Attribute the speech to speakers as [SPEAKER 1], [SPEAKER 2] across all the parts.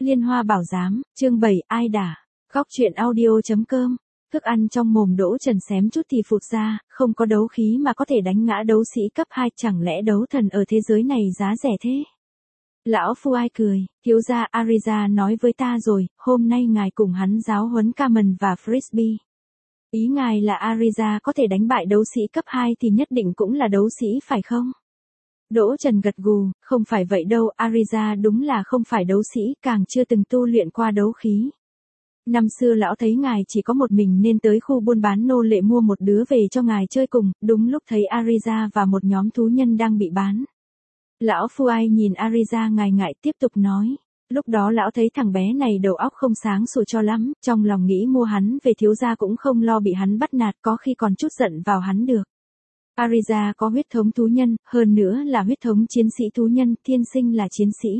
[SPEAKER 1] Liên Hoa Bảo Giám, chương 7, ai đả. Góc truyện audio.com. Thức ăn trong mồm Đỗ Trần xém chút thì phụt ra, không có đấu khí mà có thể đánh ngã đấu sĩ cấp 2, chẳng lẽ đấu thần ở thế giới này giá rẻ thế? Lão Phu Ai cười, thiếu gia Ariza nói với ta rồi, hôm nay ngài cùng hắn giáo huấn Carmen và Frisbee. Ý ngài là Ariza có thể đánh bại đấu sĩ cấp 2 thì nhất định cũng là đấu sĩ phải không? Đỗ Trần gật gù, không phải vậy đâu, Ariza đúng là không phải đấu sĩ, càng chưa từng tu luyện qua đấu khí. Năm xưa lão thấy ngài chỉ có một mình nên tới khu buôn bán nô lệ mua một đứa về cho ngài chơi cùng, đúng lúc thấy Ariza và một nhóm thú nhân đang bị bán. Lão Phu Ai nhìn Ariza ngài ngại tiếp tục nói. Lúc đó lão thấy thằng bé này đầu óc không sáng sủa cho lắm, trong lòng nghĩ mua hắn về thiếu gia cũng không lo bị hắn bắt nạt, có khi còn chút giận vào hắn được. Ariza có huyết thống thú nhân, hơn nữa là huyết thống chiến sĩ thú nhân, thiên sinh là chiến sĩ.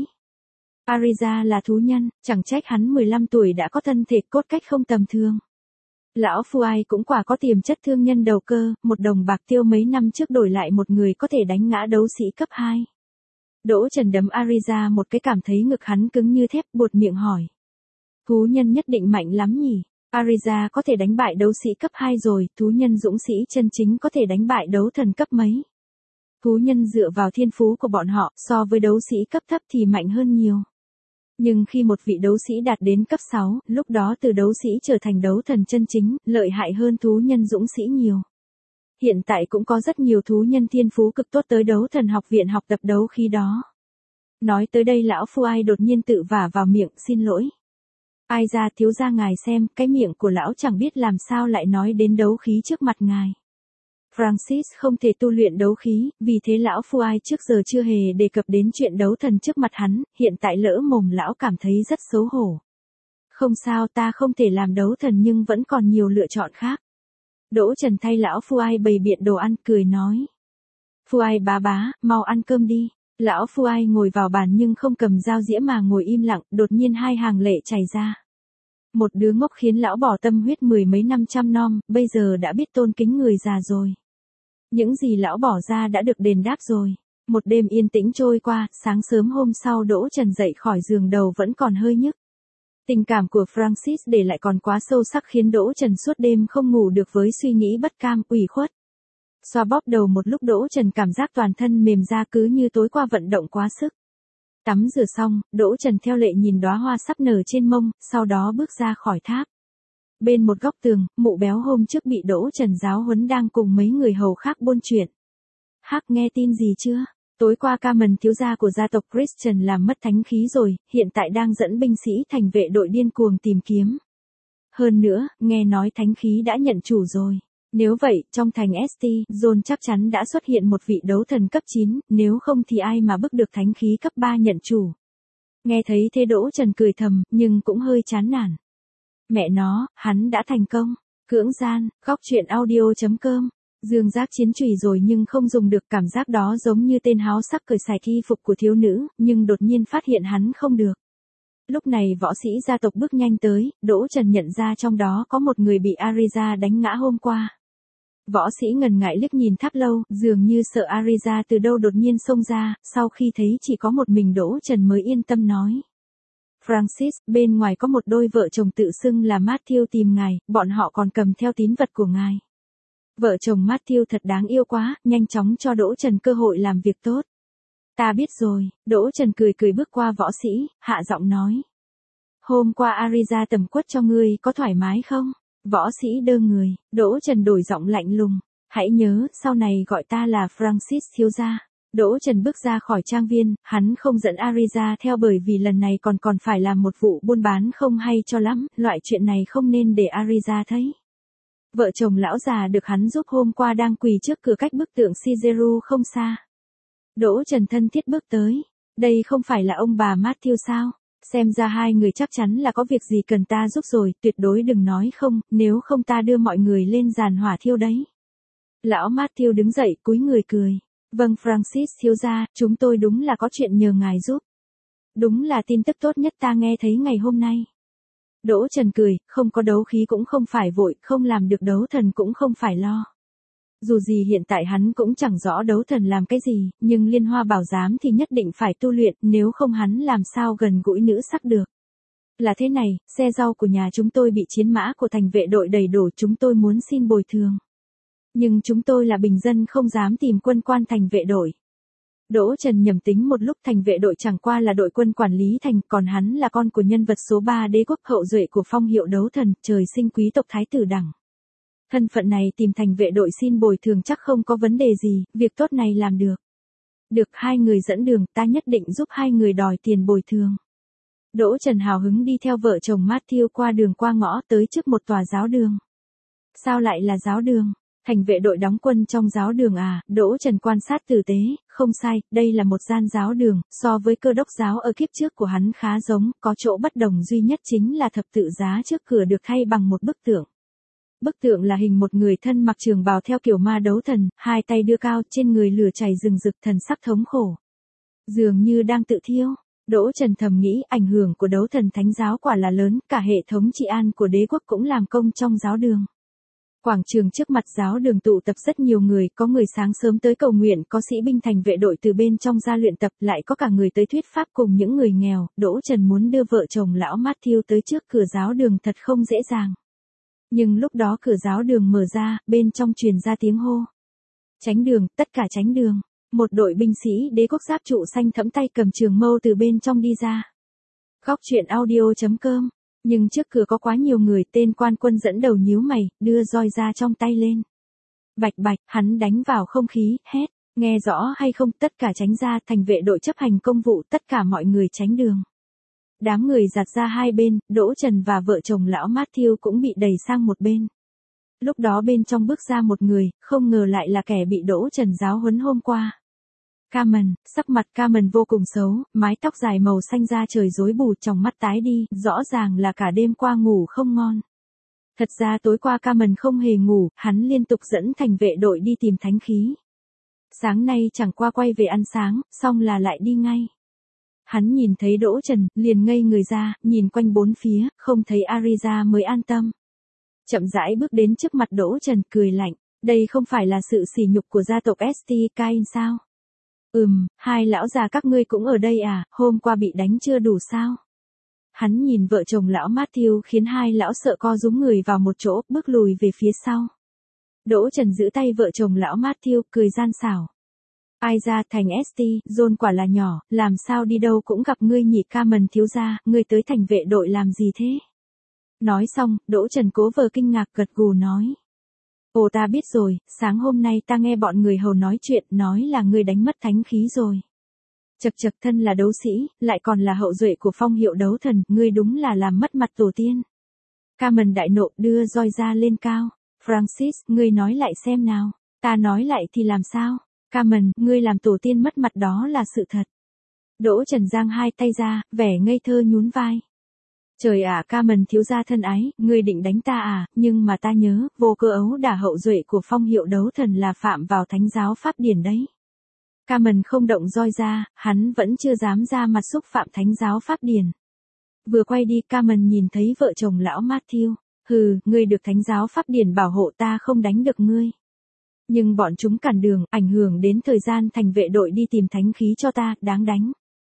[SPEAKER 1] Ariza là thú nhân, chẳng trách hắn 15 tuổi đã có thân thể cốt cách không tầm thường. Lão Phu Ai cũng quả có tiềm chất thương nhân đầu cơ, một đồng bạc tiêu mấy năm trước đổi lại một người có thể đánh ngã đấu sĩ cấp 2. Đỗ Trần đấm Ariza một cái, cảm thấy ngực hắn cứng như thép, buột miệng hỏi. Thú nhân nhất định mạnh lắm nhỉ? Ariza có thể đánh bại đấu sĩ cấp 2 rồi, thú nhân dũng sĩ chân chính có thể đánh bại đấu thần cấp mấy. Thú nhân dựa vào thiên phú của bọn họ, so với đấu sĩ cấp thấp thì mạnh hơn nhiều. Nhưng khi một vị đấu sĩ đạt đến cấp 6, lúc đó từ đấu sĩ trở thành đấu thần chân chính, lợi hại hơn thú nhân dũng sĩ nhiều. Hiện tại cũng có rất nhiều thú nhân thiên phú cực tốt tới đấu thần học viện học tập đấu khí đó. Nói tới đây lão Phu Ai đột nhiên tự vả vào miệng, xin lỗi. Ai ra thiếu gia ngài xem, cái miệng của lão chẳng biết làm sao lại nói đến đấu khí trước mặt ngài. Francis không thể tu luyện đấu khí, vì thế lão Phu Ai trước giờ chưa hề đề cập đến chuyện đấu thần trước mặt hắn, hiện tại lỡ mồm lão cảm thấy rất xấu hổ. Không sao, ta không thể làm đấu thần nhưng vẫn còn nhiều lựa chọn khác. Đỗ Trần thay lão Phu Ai bày biện đồ ăn, cười nói. Phu Ai bá, mau ăn cơm đi. Lão Phu Ai ngồi vào bàn nhưng không cầm dao dĩa mà ngồi im lặng, đột nhiên hai hàng lệ chảy ra. Một đứa ngốc khiến lão bỏ tâm huyết mười mấy năm chăm nom, bây giờ đã biết tôn kính người già rồi. Những gì lão bỏ ra đã được đền đáp rồi. Một đêm yên tĩnh trôi qua, sáng sớm hôm sau Đỗ Trần dậy khỏi giường đầu vẫn còn hơi nhức. Tình cảm của Francis để lại còn quá sâu sắc khiến Đỗ Trần suốt đêm không ngủ được với suy nghĩ bất cam, ủy khuất. Xoa bóp đầu một lúc Đỗ Trần cảm giác toàn thân mềm ra cứ như tối qua vận động quá sức. Tắm rửa xong, Đỗ Trần theo lệ nhìn đóa hoa sắp nở trên mông, sau đó bước ra khỏi tháp. Bên một góc tường, mụ béo hôm trước bị Đỗ Trần giáo huấn đang cùng mấy người hầu khác buôn chuyện. Hắc, nghe tin gì chưa? Tối qua Carmen thiếu gia của gia tộc Christian làm mất thánh khí rồi, hiện tại đang dẫn binh sĩ thành vệ đội điên cuồng tìm kiếm. Hơn nữa, nghe nói thánh khí đã nhận chủ rồi. Nếu vậy, trong thành St. John chắc chắn đã xuất hiện một vị đấu thần cấp 9, nếu không thì ai mà bức được thánh khí cấp 3 nhận chủ. Nghe thấy thế Đỗ Trần cười thầm, nhưng cũng hơi chán nản. Mẹ nó, hắn đã thành công. Cưỡng gian, góc truyện audio.com. Dương giác chiến chùy rồi nhưng không dùng được, cảm giác đó giống như tên háo sắc cởi sạch y phục của thiếu nữ, nhưng đột nhiên phát hiện hắn không được. Lúc này võ sĩ gia tộc bước nhanh tới, Đỗ Trần nhận ra trong đó có một người bị Ariza đánh ngã hôm qua. Võ sĩ ngần ngại liếc nhìn tháp lâu, dường như sợ Ariza từ đâu đột nhiên xông ra, sau khi thấy chỉ có một mình Đỗ Trần mới yên tâm nói. Francis, bên ngoài có một đôi vợ chồng tự xưng là Matthew tìm ngài, bọn họ còn cầm theo tín vật của ngài. Vợ chồng Matthew thật đáng yêu quá, nhanh chóng cho Đỗ Trần cơ hội làm việc tốt. Ta biết rồi, Đỗ Trần cười bước qua võ sĩ, hạ giọng nói. Hôm qua Ariza tầm quất cho ngươi có thoải mái không? Võ sĩ đơ người, Đỗ Trần đổi giọng lạnh lùng. Hãy nhớ, sau này gọi ta là Francis thiếu gia. Đỗ Trần bước ra khỏi trang viên, hắn không dẫn Ariza theo bởi vì lần này còn phải làm một vụ buôn bán không hay cho lắm, loại chuyện này không nên để Ariza thấy. Vợ chồng lão già được hắn giúp hôm qua đang quỳ trước cửa cách bức tượng Shigeru không xa. Đỗ Trần thân thiết bước tới. Đây không phải là ông bà Matthew sao? Xem ra hai người chắc chắn là có việc gì cần ta giúp rồi, tuyệt đối đừng nói không, nếu không ta đưa mọi người lên giàn hỏa thiêu đấy. Lão Matthew đứng dậy, cúi người cười. Vâng Francis thiếu gia, chúng tôi đúng là có chuyện nhờ ngài giúp. Đúng là tin tức tốt nhất ta nghe thấy ngày hôm nay. Đỗ Trần cười, không có đấu khí cũng không phải vội, không làm được đấu thần cũng không phải lo. Dù gì hiện tại hắn cũng chẳng rõ đấu thần làm cái gì, nhưng Liên Hoa Bảo Giám thì nhất định phải tu luyện, nếu không hắn làm sao gần gũi nữ sắc được. Là thế này, xe rau của nhà chúng tôi bị chiến mã của thành vệ đội đẩy đổ, chúng tôi muốn xin bồi thường. Nhưng chúng tôi là bình dân không dám tìm quân quan thành vệ đội. Đỗ Trần nhầm tính một lúc, thành vệ đội chẳng qua là đội quân quản lý thành, còn hắn là con của nhân vật số 3 đế quốc, hậu duệ của phong hiệu đấu thần, trời sinh quý tộc thái tử đẳng. Thân phận này tìm thành vệ đội xin bồi thường chắc không có vấn đề gì, việc tốt này làm được. Được, hai người dẫn đường, ta nhất định giúp hai người đòi tiền bồi thường. Đỗ Trần hào hứng đi theo vợ chồng Matthew qua đường qua ngõ tới trước một tòa giáo đường. Sao lại là giáo đường? Thành vệ đội đóng quân trong giáo đường à? Đỗ Trần quan sát tử tế, không sai, đây là một gian giáo đường, so với cơ đốc giáo ở kiếp trước của hắn khá giống, có chỗ bất đồng duy nhất chính là thập tự giá trước cửa được thay bằng một bức tượng. Bức tượng là hình một người thân mặc trường bào theo kiểu ma đấu thần, hai tay đưa cao, trên người lửa chảy rừng rực, thần sắc thống khổ. Dường như đang tự thiêu. Đỗ Trần thầm nghĩ ảnh hưởng của đấu thần thánh giáo quả là lớn, cả hệ thống trị an của đế quốc cũng làm công trong giáo đường. Quảng trường trước mặt giáo đường tụ tập rất nhiều người, có người sáng sớm tới cầu nguyện, có sĩ binh thành vệ đội từ bên trong ra luyện tập, lại có cả người tới thuyết pháp cùng những người nghèo. Đỗ Trần muốn đưa vợ chồng lão Matthew tới trước cửa giáo đường thật không dễ dàng. Nhưng lúc đó cửa giáo đường mở ra, bên trong truyền ra tiếng hô. Tránh đường, tất cả tránh đường. Một đội binh sĩ đế quốc giáp trụ xanh thẫm tay cầm trường mâu từ bên trong đi ra. Góc truyện audio.com. Nhưng trước cửa có quá nhiều người, tên quan quân dẫn đầu nhíu mày, đưa roi ra trong tay lên. Bạch bạch, hắn đánh vào không khí, hét. Nghe rõ hay không, tất cả tránh ra, thành vệ đội chấp hành công vụ, tất cả mọi người tránh đường. Đám người giạt ra hai bên, Đỗ Trần và vợ chồng lão Matthew cũng bị đẩy sang một bên. Lúc đó bên trong bước ra một người, không ngờ lại là kẻ bị Đỗ Trần giáo huấn hôm qua. Carmen, sắc mặt Carmen vô cùng xấu, mái tóc dài màu xanh da trời rối bù, tròng mắt tái đi, rõ ràng là cả đêm qua ngủ không ngon. Thật ra tối qua Carmen không hề ngủ, hắn liên tục dẫn thành vệ đội đi tìm thánh khí. Sáng nay chẳng qua quay về ăn sáng, xong là lại đi ngay. Hắn nhìn thấy Đỗ Trần, liền ngây người ra, nhìn quanh bốn phía, không thấy Ariza mới an tâm. Chậm rãi bước đến trước mặt Đỗ Trần, cười lạnh, đây không phải là sự sỉ nhục của gia tộc St. Cain sao? Hai lão già các ngươi cũng ở đây à, hôm qua bị đánh chưa đủ sao? Hắn nhìn vợ chồng lão Matthew khiến hai lão sợ co rúm người vào một chỗ, bước lùi về phía sau. Đỗ Trần giữ tay vợ chồng lão Matthew, cười gian xảo. Ai ra thành St. John quả là nhỏ, làm sao đi đâu cũng gặp ngươi nhỉ Carmen thiếu gia, ngươi tới thành vệ đội làm gì thế? Nói xong, Đỗ Trần cố vờ kinh ngạc gật gù nói. Ồ ta biết rồi, sáng hôm nay ta nghe bọn người hầu nói chuyện, nói là ngươi đánh mất thánh khí rồi. Chật chật, thân là đấu sĩ, lại còn là hậu duệ của phong hiệu đấu thần, ngươi đúng là làm mất mặt tổ tiên. Carmen đại nộ, đưa roi ra lên cao. Francis, ngươi nói lại xem nào. Ta nói lại thì làm sao? Carmen, ngươi làm tổ tiên mất mặt đó là sự thật. Đỗ Trần giang hai tay ra, vẻ ngây thơ nhún vai. Trời ạ, Carmen thiếu gia thân ái, ngươi định đánh ta à, nhưng mà ta nhớ, vô cơ ấu đả hậu duệ của phong hiệu đấu thần là phạm vào thánh giáo pháp điển đấy. Carmen không động roi ra, hắn vẫn chưa dám ra mặt xúc phạm thánh giáo pháp điển. Vừa quay đi, Carmen nhìn thấy vợ chồng lão Matthew. Hừ, ngươi được thánh giáo pháp điển bảo hộ, ta không đánh được ngươi. Nhưng bọn chúng cản đường, ảnh hưởng đến thời gian thành vệ đội đi tìm thánh khí cho ta, đáng đánh.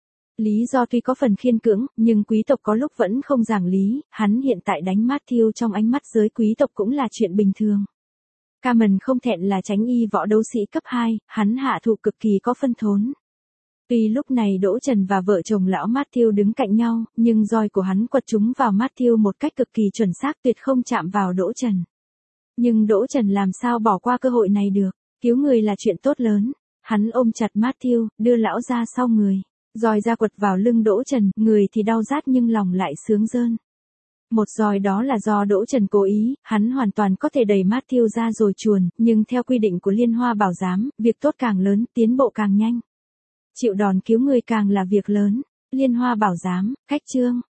[SPEAKER 1] Lý do tuy có phần khiên cưỡng, nhưng quý tộc có lúc vẫn không giảng lý, hắn hiện tại đánh Matthew trong ánh mắt giới quý tộc cũng là chuyện bình thường. Carmen không thẹn là chánh y võ đấu sĩ cấp 2, hắn hạ thủ cực kỳ có phân thốn. Tuy lúc này Đỗ Trần và vợ chồng lão Matthew đứng cạnh nhau, nhưng roi của hắn quật trúng vào Matthew một cách cực kỳ chuẩn xác, tuyệt không chạm vào Đỗ Trần. Nhưng Đỗ Trần làm sao bỏ qua cơ hội này được, cứu người là chuyện tốt lớn. Hắn ôm chặt Matthew, đưa lão ra sau người. Roi ra quật vào lưng Đỗ Trần, người thì đau rát nhưng lòng lại sướng rơn. Một roi đó là do Đỗ Trần cố ý, hắn hoàn toàn có thể đẩy Matthew ra rồi chuồn, nhưng theo quy định của Liên Hoa Bảo Giám, việc tốt càng lớn, tiến bộ càng nhanh. Chịu đòn cứu người càng là việc lớn. Liên Hoa Bảo Giám, cách chương.